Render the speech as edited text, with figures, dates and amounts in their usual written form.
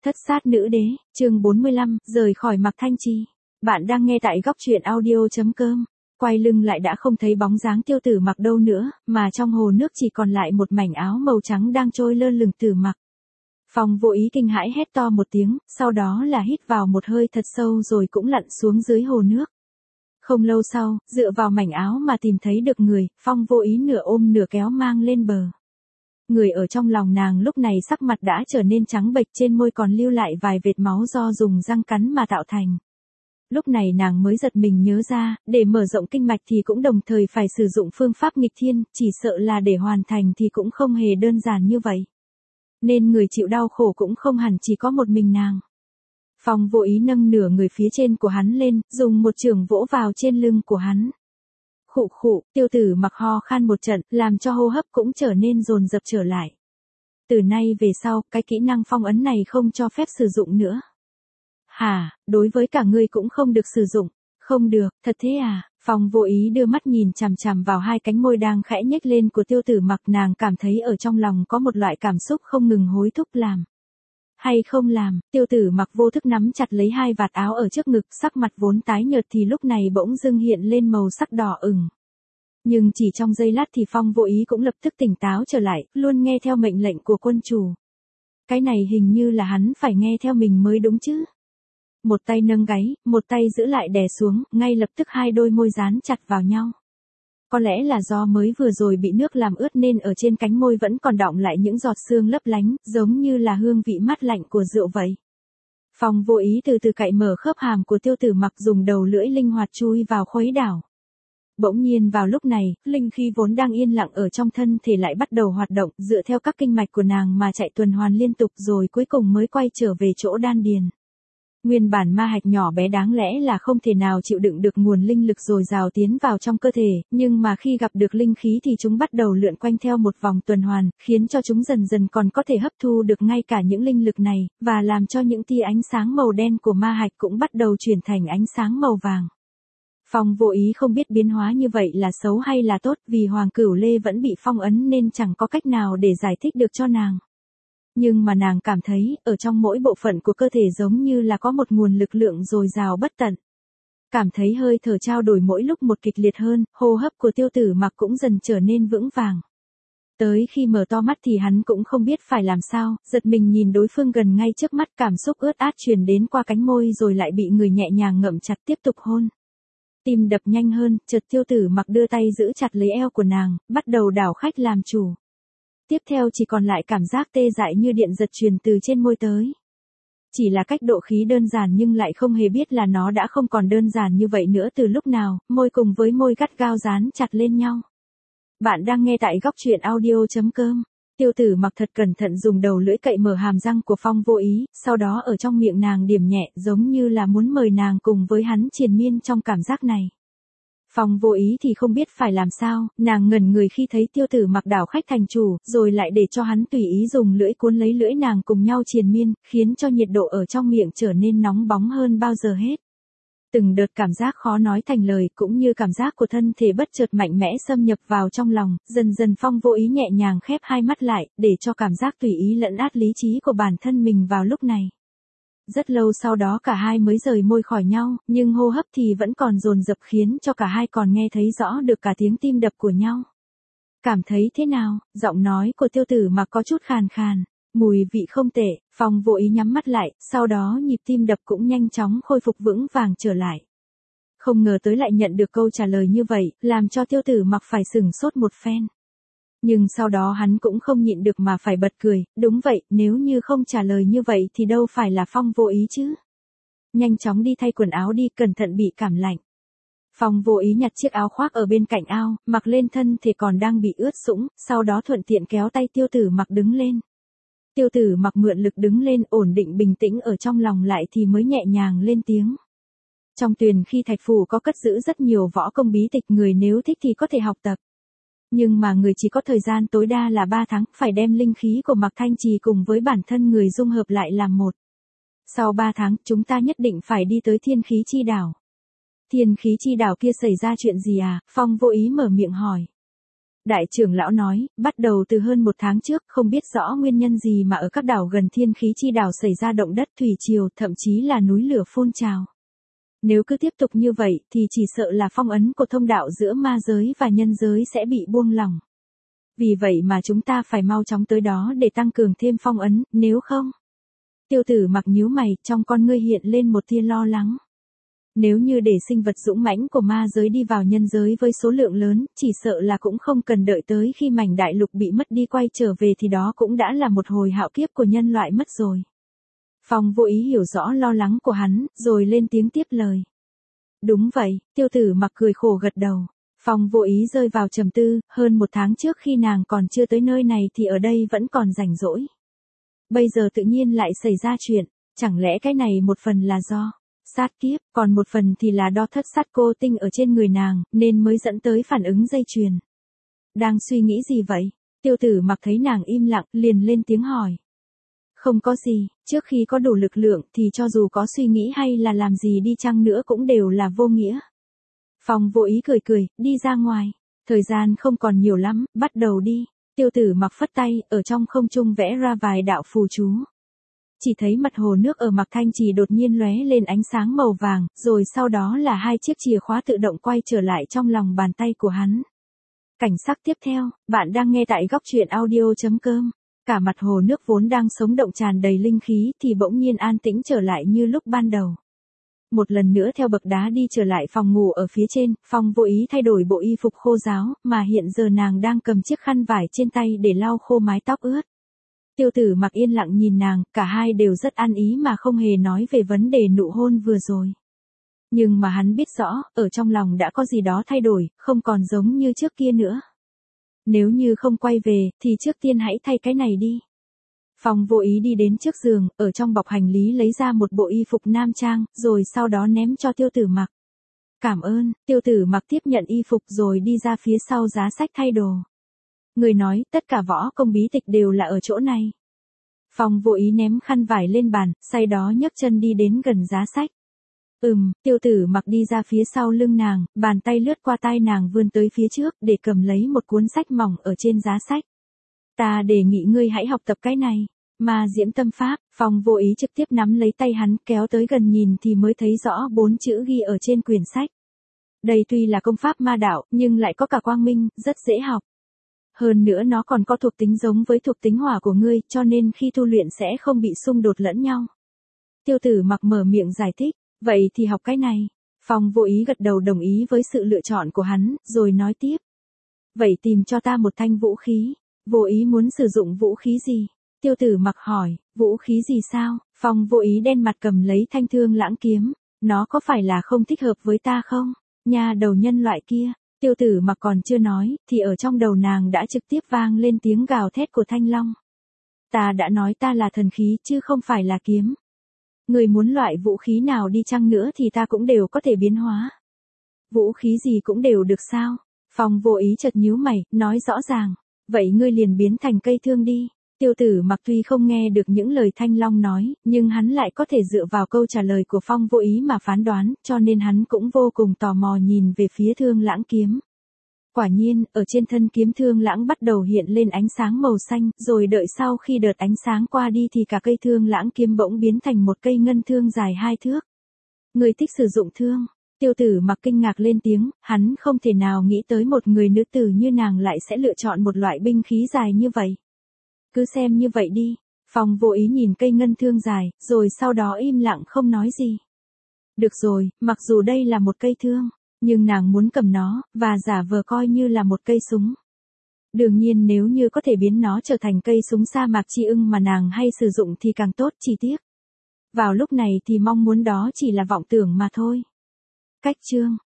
Thất sát nữ đế, chương 45, rời khỏi Mạc Thanh Trì. Bạn đang nghe tại góc truyện audio.com. Quay lưng lại đã không thấy bóng dáng Tiêu Tử Mặc đâu nữa, mà trong hồ nước chỉ còn lại một mảnh áo màu trắng đang trôi lơ lửng Tử Mặc. Phong Vô Ý kinh hãi hét to một tiếng, sau đó là hít vào một hơi thật sâu rồi cũng lặn xuống dưới hồ nước. Không lâu sau, dựa vào mảnh áo mà tìm thấy được người, Phong Vô Ý nửa ôm nửa kéo mang lên bờ. Người ở trong lòng nàng lúc này sắc mặt đã trở nên trắng bệch, trên môi còn lưu lại vài vệt máu do dùng răng cắn mà tạo thành. Lúc này nàng mới giật mình nhớ ra, để mở rộng kinh mạch thì cũng đồng thời phải sử dụng phương pháp nghịch thiên, chỉ sợ là để hoàn thành thì cũng không hề đơn giản như vậy. Nên người chịu đau khổ cũng không hẳn chỉ có một mình nàng. Phong Vô Ý nâng nửa người phía trên của hắn lên, dùng một chưởng vỗ vào trên lưng của hắn. Khụ khụ, Tiêu Tử Mặc ho khan một trận, làm cho hô hấp cũng trở nên dồn dập trở lại. Từ nay về sau, cái kỹ năng phong ấn này không cho phép sử dụng nữa. Hả, đối với cả ngươi cũng không được sử dụng. Không được, thật thế à? Phong Vô Ý đưa mắt nhìn chằm chằm vào hai cánh môi đang khẽ nhếch lên của Tiêu Tử Mặc, nàng cảm thấy ở trong lòng có một loại cảm xúc không ngừng hối thúc làm. Hay không làm, Tiêu Tử Mặc vô thức nắm chặt lấy hai vạt áo ở trước ngực, sắc mặt vốn tái nhợt thì lúc này bỗng dưng hiện lên màu sắc đỏ ửng. Nhưng chỉ trong giây lát thì Phong Vô Ý cũng lập tức tỉnh táo trở lại, luôn nghe theo mệnh lệnh của quân chủ. Cái này hình như là hắn phải nghe theo mình mới đúng chứ. Một tay nâng gáy, một tay giữ lại đè xuống, ngay lập tức hai đôi môi dán chặt vào nhau. Có lẽ là do mới vừa rồi bị nước làm ướt nên ở trên cánh môi vẫn còn đọng lại những giọt sương lấp lánh, giống như là hương vị mát lạnh của rượu vậy. Phong Vô Ý từ từ cạy mở khớp hàm của Tiêu Tử Mặc, dùng đầu lưỡi linh hoạt chui vào khuấy đảo. Bỗng nhiên vào lúc này, linh khí vốn đang yên lặng ở trong thân thể lại bắt đầu hoạt động, dựa theo các kinh mạch của nàng mà chạy tuần hoàn liên tục rồi cuối cùng mới quay trở về chỗ đan điền. Nguyên bản ma hạch nhỏ bé đáng lẽ là không thể nào chịu đựng được nguồn linh lực dồi dào tiến vào trong cơ thể, nhưng mà khi gặp được linh khí thì chúng bắt đầu lượn quanh theo một vòng tuần hoàn, khiến cho chúng dần dần còn có thể hấp thu được ngay cả những linh lực này, và làm cho những tia ánh sáng màu đen của ma hạch cũng bắt đầu chuyển thành ánh sáng màu vàng. Phong Vô Ý không biết biến hóa như vậy là xấu hay là tốt, vì Hoàng Cửu Lê vẫn bị phong ấn nên chẳng có cách nào để giải thích được cho nàng. Nhưng mà nàng cảm thấy, ở trong mỗi bộ phận của cơ thể giống như là có một nguồn lực lượng dồi dào bất tận. Cảm thấy hơi thở trao đổi mỗi lúc một kịch liệt hơn, hô hấp của Tiêu Tử Mặc cũng dần trở nên vững vàng. Tới khi mở to mắt thì hắn cũng không biết phải làm sao, giật mình nhìn đối phương gần ngay trước mắt, cảm xúc ướt át truyền đến qua cánh môi rồi lại bị người nhẹ nhàng ngậm chặt tiếp tục hôn. Tim đập nhanh hơn, chợt Tiêu Tử Mặc đưa tay giữ chặt lấy eo của nàng, bắt đầu đảo khách làm chủ. Tiếp theo chỉ còn lại cảm giác tê dại như điện giật truyền từ trên môi tới. Chỉ là cách độ khí đơn giản nhưng lại không hề biết là nó đã không còn đơn giản như vậy nữa từ lúc nào, môi cùng với môi gắt gao dán chặt lên nhau. Bạn đang nghe tại góc truyện audio.com. Tiêu Tử Mặc thật cẩn thận dùng đầu lưỡi cậy mở hàm răng của Phong Vô Ý, sau đó ở trong miệng nàng điểm nhẹ giống như là muốn mời nàng cùng với hắn triền miên trong cảm giác này. Phong Vô Ý thì không biết phải làm sao, nàng ngẩn người khi thấy Tiêu Tử Mặc đảo khách thành chủ, rồi lại để cho hắn tùy ý dùng lưỡi cuốn lấy lưỡi nàng cùng nhau triền miên, khiến cho nhiệt độ ở trong miệng trở nên nóng bóng hơn bao giờ hết. Từng đợt cảm giác khó nói thành lời cũng như cảm giác của thân thể bất chợt mạnh mẽ xâm nhập vào trong lòng, dần dần Phong Vô Ý nhẹ nhàng khép hai mắt lại, để cho cảm giác tùy ý lẫn át lý trí của bản thân mình vào lúc này. Rất lâu sau đó cả hai mới rời môi khỏi nhau, nhưng hô hấp thì vẫn còn dồn dập khiến cho cả hai còn nghe thấy rõ được cả tiếng tim đập của nhau. Cảm thấy thế nào? Giọng nói của Tiêu Tử Mặc có chút khàn khàn. Mùi vị không tệ, Phong Vô Ý nhắm mắt lại, sau đó nhịp tim đập cũng nhanh chóng khôi phục vững vàng trở lại. Không ngờ tới lại nhận được câu trả lời như vậy, làm cho Tiêu Tử Mặc phải sửng sốt một phen. Nhưng sau đó hắn cũng không nhịn được mà phải bật cười, đúng vậy, nếu như không trả lời như vậy thì đâu phải là Phong Vô Ý chứ. Nhanh chóng đi thay quần áo đi, cẩn thận bị cảm lạnh. Phong Vô Ý nhặt chiếc áo khoác ở bên cạnh ao, mặc lên thân thì còn đang bị ướt sũng, sau đó thuận tiện kéo tay Tiêu Tử Mặc đứng lên. Tiêu Tử Mặc mượn lực đứng lên, ổn định bình tĩnh ở trong lòng lại thì mới nhẹ nhàng lên tiếng. Trong Tuyền Khi Thạch Phủ có cất giữ rất nhiều võ công bí tịch, người nếu thích thì có thể học tập. Nhưng mà người chỉ có thời gian tối đa là 3 tháng, phải đem linh khí của Mạc Thanh Trì cùng với bản thân người dung hợp lại làm một. Sau 3 tháng, chúng ta nhất định phải đi tới Thiên Khí Chi Đảo. Thiên Khí Chi Đảo kia xảy ra chuyện gì à? Phong Vô Ý mở miệng hỏi. Đại trưởng lão nói, bắt đầu từ hơn 1 tháng trước, không biết rõ nguyên nhân gì mà ở các đảo gần Thiên Khí Chi đảo xảy ra động đất thủy triều, thậm chí là núi lửa phun trào. Nếu cứ tiếp tục như vậy thì chỉ sợ là phong ấn của thông đạo giữa ma giới và nhân giới sẽ bị buông lỏng. Vì vậy mà chúng ta phải mau chóng tới đó để tăng cường thêm phong ấn, nếu không. Tiêu Tử Mặc nhíu mày, trong con ngươi hiện lên một tia lo lắng. Nếu như để sinh vật dũng mãnh của ma giới đi vào nhân giới với số lượng lớn, chỉ sợ là cũng không cần đợi tới khi mảnh đại lục bị mất đi quay trở về thì đó cũng đã là một hồi hạo kiếp của nhân loại mất rồi. Phong Vô Ý hiểu rõ lo lắng của hắn, rồi lên tiếng tiếp lời. Đúng vậy, Tiêu Tử Mặc cười khổ gật đầu. Phong Vô Ý rơi vào trầm tư, hơn 1 tháng trước khi nàng còn chưa tới nơi này thì ở đây vẫn còn rảnh rỗi. Bây giờ tự nhiên lại xảy ra chuyện, chẳng lẽ cái này một phần là do sát kiếp, còn một phần thì là do thất sát cô tinh ở trên người nàng, nên mới dẫn tới phản ứng dây chuyền. Đang suy nghĩ gì vậy? Tiêu Tử Mặc thấy nàng im lặng, liền lên tiếng hỏi. Không có gì, trước khi có đủ lực lượng thì cho dù có suy nghĩ hay là làm gì đi chăng nữa cũng đều là vô nghĩa. Phong Vô Ý cười cười, đi ra ngoài. Thời gian không còn nhiều lắm, bắt đầu đi. Tiêu Tử Mặc phất tay, ở trong không trung vẽ ra vài đạo phù chú. Chỉ thấy mặt hồ nước ở Mạc Thanh Trì đột nhiên lóe lên ánh sáng màu vàng, rồi sau đó là 2 chiếc chìa khóa tự động quay trở lại trong lòng bàn tay của hắn. Cảnh sắc tiếp theo, bạn đang nghe tại góc truyện audio.com. Cả mặt hồ nước vốn đang sống động tràn đầy linh khí thì bỗng nhiên an tĩnh trở lại như lúc ban đầu. Một lần nữa theo bậc đá đi trở lại phòng ngủ ở phía trên, Phong Vô Ý thay đổi bộ y phục khô ráo, mà hiện giờ nàng đang cầm chiếc khăn vải trên tay để lau khô mái tóc ướt. Tiêu Tử Mặc yên lặng nhìn nàng, cả hai đều rất ăn ý mà không hề nói về vấn đề nụ hôn vừa rồi. Nhưng mà hắn biết rõ, ở trong lòng đã có gì đó thay đổi, không còn giống như trước kia nữa. Nếu như không quay về, thì trước tiên hãy thay cái này đi. Phong Vô Ý đi đến trước giường, ở trong bọc hành lý lấy ra một bộ y phục nam trang, rồi sau đó ném cho Tiêu Tử Mặc. Cảm ơn, Tiêu Tử Mặc tiếp nhận y phục rồi đi ra phía sau giá sách thay đồ. Người nói, tất cả võ công bí tịch đều là ở chỗ này. Phong Vô Ý ném khăn vải lên bàn, sau đó nhấc chân đi đến gần giá sách. Tiêu Tử Mặc đi ra phía sau lưng nàng, bàn tay lướt qua tai nàng vươn tới phía trước để cầm lấy một cuốn sách mỏng ở trên giá sách. Ta đề nghị ngươi hãy học tập cái này. Ma Diễm Tâm Pháp. Phong Vô Ý trực tiếp nắm lấy tay hắn, kéo tới gần nhìn thì mới thấy rõ 4 chữ ghi ở trên quyển sách. Đây tuy là công pháp ma đạo, nhưng lại có cả quang minh, rất dễ học. Hơn nữa nó còn có thuộc tính giống với thuộc tính hỏa của ngươi, cho nên khi tu luyện sẽ không bị xung đột lẫn nhau. Tiêu Tử Mặc mở miệng giải thích, vậy thì học cái này. Phong Vô Ý gật đầu đồng ý với sự lựa chọn của hắn, rồi nói tiếp. Vậy tìm cho ta một thanh vũ khí. Vô Ý muốn sử dụng vũ khí gì? Tiêu Tử Mặc hỏi, vũ khí gì sao? Phong Vô Ý đen mặt cầm lấy thanh Thương Lãng kiếm. Nó có phải là không thích hợp với ta không? Nhà đầu nhân loại kia. Tiêu Tử Mặc còn chưa nói, thì ở trong đầu nàng đã trực tiếp vang lên tiếng gào thét của Thanh Long. Ta đã nói ta là thần khí chứ không phải là kiếm. Người muốn loại vũ khí nào đi chăng nữa thì ta cũng đều có thể biến hóa. Vũ khí gì cũng đều được sao? Phong Vô Ý chợt nhíu mày, nói rõ ràng. Vậy ngươi liền biến thành cây thương đi. Tiêu Tử Mặc tuy không nghe được những lời Thanh Long nói, nhưng hắn lại có thể dựa vào câu trả lời của Phong Vô Ý mà phán đoán, cho nên hắn cũng vô cùng tò mò nhìn về phía Thương Lãng kiếm. Quả nhiên, ở trên thân kiếm Thương Lãng bắt đầu hiện lên ánh sáng màu xanh, rồi đợi sau khi đợt ánh sáng qua đi thì cả cây Thương Lãng kiếm bỗng biến thành một cây ngân thương dài 2 thước. Người thích sử dụng thương. Tiêu Tử Mặc kinh ngạc lên tiếng, hắn không thể nào nghĩ tới một người nữ tử như nàng lại sẽ lựa chọn một loại binh khí dài như vậy. Cứ xem như vậy đi. Phong Vô Ý nhìn cây ngân thương dài, rồi sau đó im lặng không nói gì. Được rồi, mặc dù đây là một cây thương, nhưng nàng muốn cầm nó, và giả vờ coi như là một cây súng. Đương nhiên nếu như có thể biến nó trở thành cây súng sa mạc chi ưng mà nàng hay sử dụng thì càng tốt, chi tiết. Vào lúc này thì mong muốn đó chỉ là vọng tưởng mà thôi. Cách chương